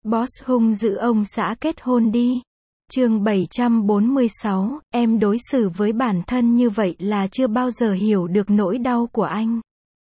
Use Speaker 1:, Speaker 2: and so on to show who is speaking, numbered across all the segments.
Speaker 1: Boss hung dữ ông xã kết hôn đi. Chương 746, em đối xử với bản thân như vậy là chưa bao giờ hiểu được nỗi đau của anh.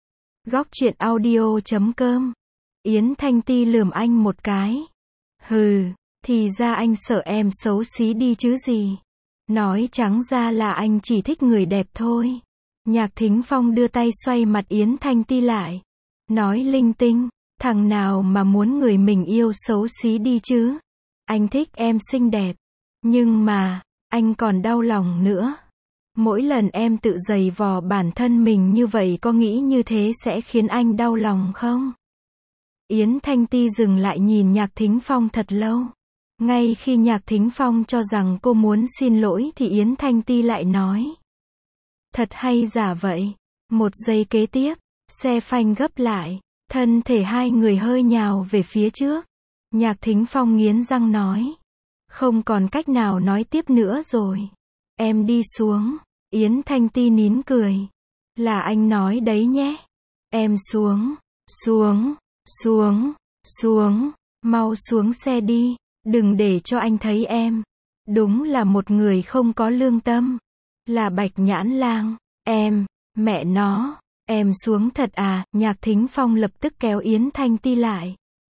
Speaker 1: Góc truyện audio.com. Yến Thanh Ti lườm anh một cái. Hừ, thì ra anh sợ em xấu xí đi chứ gì. Nói trắng ra là anh chỉ thích người đẹp thôi. Nhạc Thính Phong đưa tay xoay mặt Yến Thanh Ti lại. Nói linh tinh, thằng nào mà muốn người mình yêu xấu xí đi chứ. Anh thích em xinh đẹp. Nhưng mà, anh còn đau lòng nữa. Mỗi lần em tự giày vò bản thân mình như vậy có nghĩ như thế sẽ khiến anh đau lòng không? Yến Thanh Ti dừng lại nhìn Nhạc Thính Phong thật lâu. Ngay khi Nhạc Thính Phong cho rằng cô muốn xin lỗi thì Yến Thanh Ti lại nói. Thật hay giả vậy? Một giây kế tiếp, xe phanh gấp lại, thân thể hai người hơi nhào về phía trước. Nhạc Thính Phong nghiến răng nói. Không còn cách nào nói tiếp nữa rồi. Em đi xuống. Yến Thanh Ti nín cười. Là anh nói đấy nhé. Em xuống, xuống, xuống, xuống, mau xuống xe đi. Đừng để cho anh thấy em. Đúng là một người không có lương tâm. Là Bạch Nhãn Lang. Em, mẹ nó, em xuống thật à? Nhạc Thính Phong lập tức kéo Yến Thanh Ti lại.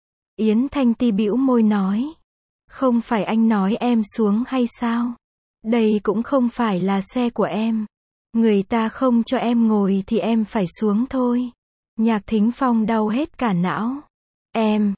Speaker 1: Yến Thanh Ti bĩu môi nói. Không phải anh nói em xuống hay sao? Đây cũng không phải là xe của em. Người ta không cho em ngồi thì em phải xuống thôi. Nhạc Thính Phong đau hết cả não. Em,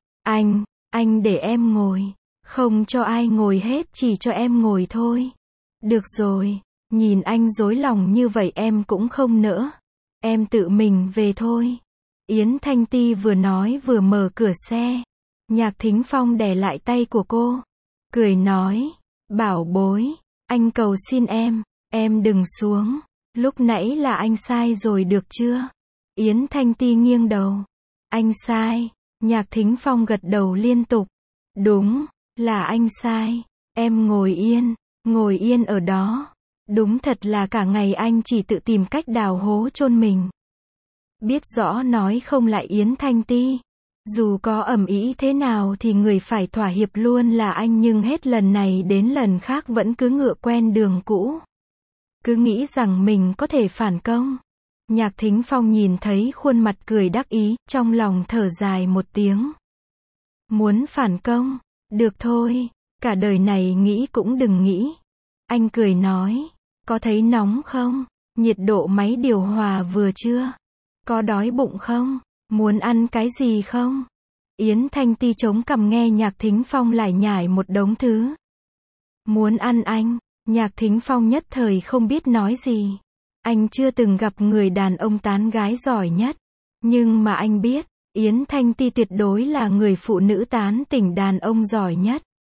Speaker 1: anh để em ngồi. Không cho ai ngồi hết, chỉ cho em ngồi thôi. Được rồi, nhìn anh dối lòng như vậy em cũng không nỡ. Em tự mình về thôi. Yến Thanh Ti vừa nói vừa mở cửa xe. Nhạc Thính Phong đè lại tay của cô. Cười nói. Bảo bối, anh cầu xin em đừng xuống. Lúc nãy là anh sai rồi được chưa? Yến Thanh Ti nghiêng đầu. Anh sai. Nhạc Thính Phong gật đầu liên tục. Đúng, là anh sai. Em ngồi yên ở đó. Đúng thật là cả ngày anh chỉ tự tìm cách đào hố chôn mình. Biết rõ nói không lại Yến Thanh Ti. Dù có ầm ĩ thế nào thì người phải thỏa hiệp luôn là anh, nhưng hết lần này đến lần khác vẫn cứ ngựa quen đường cũ. Cứ nghĩ rằng mình có thể phản công. Nhạc Thính Phong nhìn thấy khuôn mặt cười đắc ý, trong lòng thở dài một tiếng. Muốn phản công? Được thôi, cả đời này nghĩ cũng đừng nghĩ. Anh cười nói. Có thấy nóng không? Nhiệt độ máy điều hòa vừa chưa? Có đói bụng không? Muốn ăn cái gì không? Yến Thanh Ti chống cằm nghe Nhạc Thính Phong lải nhải một đống thứ. Muốn ăn anh? Nhạc Thính Phong nhất thời không biết nói gì. Anh chưa từng gặp người đàn ông tán gái giỏi nhất. Nhưng mà anh biết, Yến Thanh Ti tuyệt đối là người phụ nữ tán tỉnh đàn ông giỏi nhất.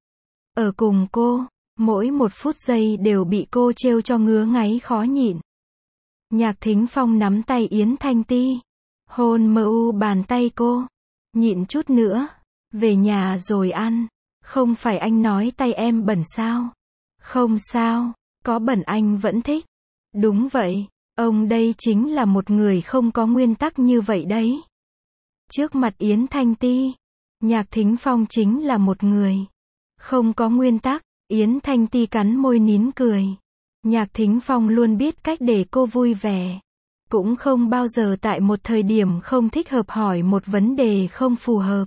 Speaker 1: Ở cùng cô, mỗi một phút giây đều bị cô trêu cho ngứa ngáy khó nhịn. Nhạc Thính Phong nắm tay Yến Thanh Ti. Hôn bàn tay cô. Nhịn chút nữa. Về nhà rồi ăn. Không phải anh nói tay em bẩn sao? Không sao. Có bẩn anh vẫn thích. Đúng vậy. Ông đây chính là một người không có nguyên tắc như vậy đấy. Trước mặt Yến Thanh Ti, Nhạc Thính Phong chính là một người không có nguyên tắc. Yến Thanh Ti cắn môi nín cười. Nhạc Thính Phong luôn biết cách để cô vui vẻ. Cũng không bao giờ tại một thời điểm không thích hợp hỏi một vấn đề không phù hợp.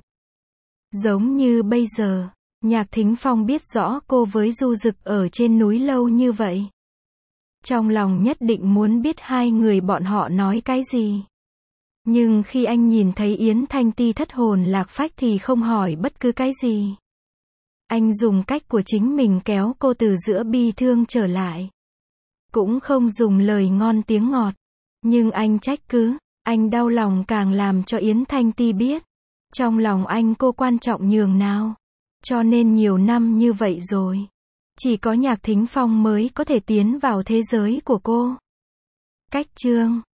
Speaker 1: Giống như bây giờ, Nhạc Thính Phong biết rõ cô với Du Dực ở trên núi lâu như vậy. Trong lòng nhất định muốn biết hai người bọn họ nói cái gì. Nhưng khi anh nhìn thấy Yến Thanh Ti thất hồn lạc phách thì không hỏi bất cứ cái gì. Anh dùng cách của chính mình kéo cô từ giữa bi thương trở lại. Cũng không dùng lời ngon tiếng ngọt. Nhưng anh trách cứ, anh đau lòng càng làm cho Yến Thanh Ti biết. Trong lòng anh cô quan trọng nhường nào. Cho nên nhiều năm như vậy rồi. Chỉ có Nhạc Thính Phong mới có thể tiến vào thế giới của cô. Cách chương